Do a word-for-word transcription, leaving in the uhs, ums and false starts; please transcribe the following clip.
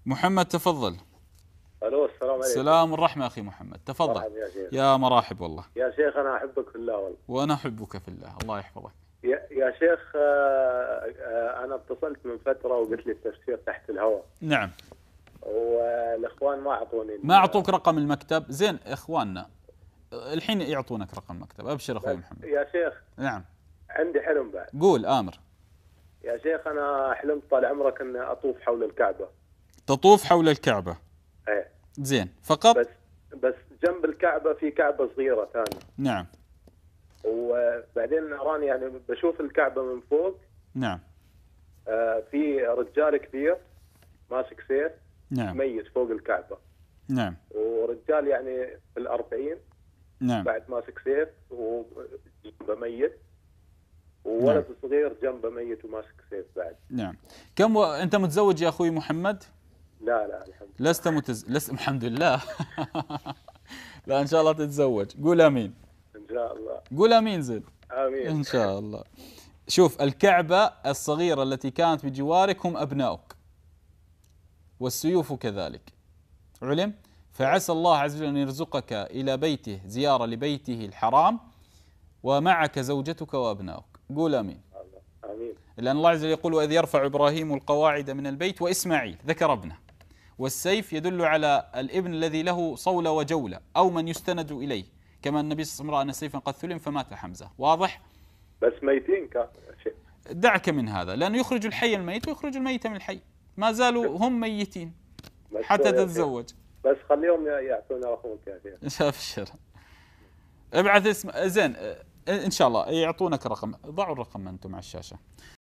محمد تفضل. الو السلام عليكم. السلام والرحمة أخي محمد، تفضل. مرحبا يا شيخ. يا مراحب والله. يا شيخ أنا أحبك في الله والله. وأنا أحبك في الله، الله يحفظك. يا, يا شيخ آه، آه، أنا اتصلت من فترة وقلت لي التفسير تحت الهواء. نعم. والإخوان ما أعطوني. ما أعطوك رقم المكتب؟ زين إخواننا الحين يعطونك رقم المكتب، أبشر أخوي محمد. يا شيخ. نعم. عندي حلم بعد. قول آمر. يا شيخ أنا حلمت طال عمرك إني أطوف حول الكعبة. تطوف حول الكعبة. إيه. زين فقط. بس بس جنب الكعبة في كعبة صغيرة ثانية. نعم. وبعدين أراني يعني بشوف الكعبة من فوق. نعم. آه في رجال كبير ماسك سيف. نعم. ميت فوق الكعبة. نعم. ورجال يعني في الأربعين. نعم. بعد ماسك سيف وجنبه ميت. وولد نعم. صغير جنبه ميت وماسك سيف بعد. نعم. كم و... أنت متزوج يا أخوي محمد؟ لا لا الحمد لله. لست متز... لست الحمد لله. لا إن شاء الله تتزوج، قول آمين. إن شاء الله. قول آمين زين. آمين. إن شاء الله. شوف الكعبة الصغيرة التي كانت بجوارك هم أبنائك، والسيوف كذلك، علم؟ فعسى الله عز وجل أن يرزقك إلى بيته زيارة لبيته الحرام ومعك زوجتك وأبنائك، قول آمين. آمين. لأن الله عز وجل يقول وإذ يرفع إبراهيم القواعد من البيت وإسماعيل، ذكر ابنه، والسيف يدل على الابن الذي له صولة وجولة أو من يستند إليه، كما النبي صلى الله عليه وسلم رأى أن سيفا قد ثلم فمات حمزة، واضح؟ بس ميتين كان شيء. دعك من هذا، لأنه يخرج الحي الميت ويخرج الميت من الحي، ما زالوا هم ميتين حتى تتزوج. بس خليهم يعطونا رقمك يا شيخ. شاف الشر. ابعث اسم زين ان شاء الله يعطونك رقم، ضعوا الرقم انتم على الشاشة.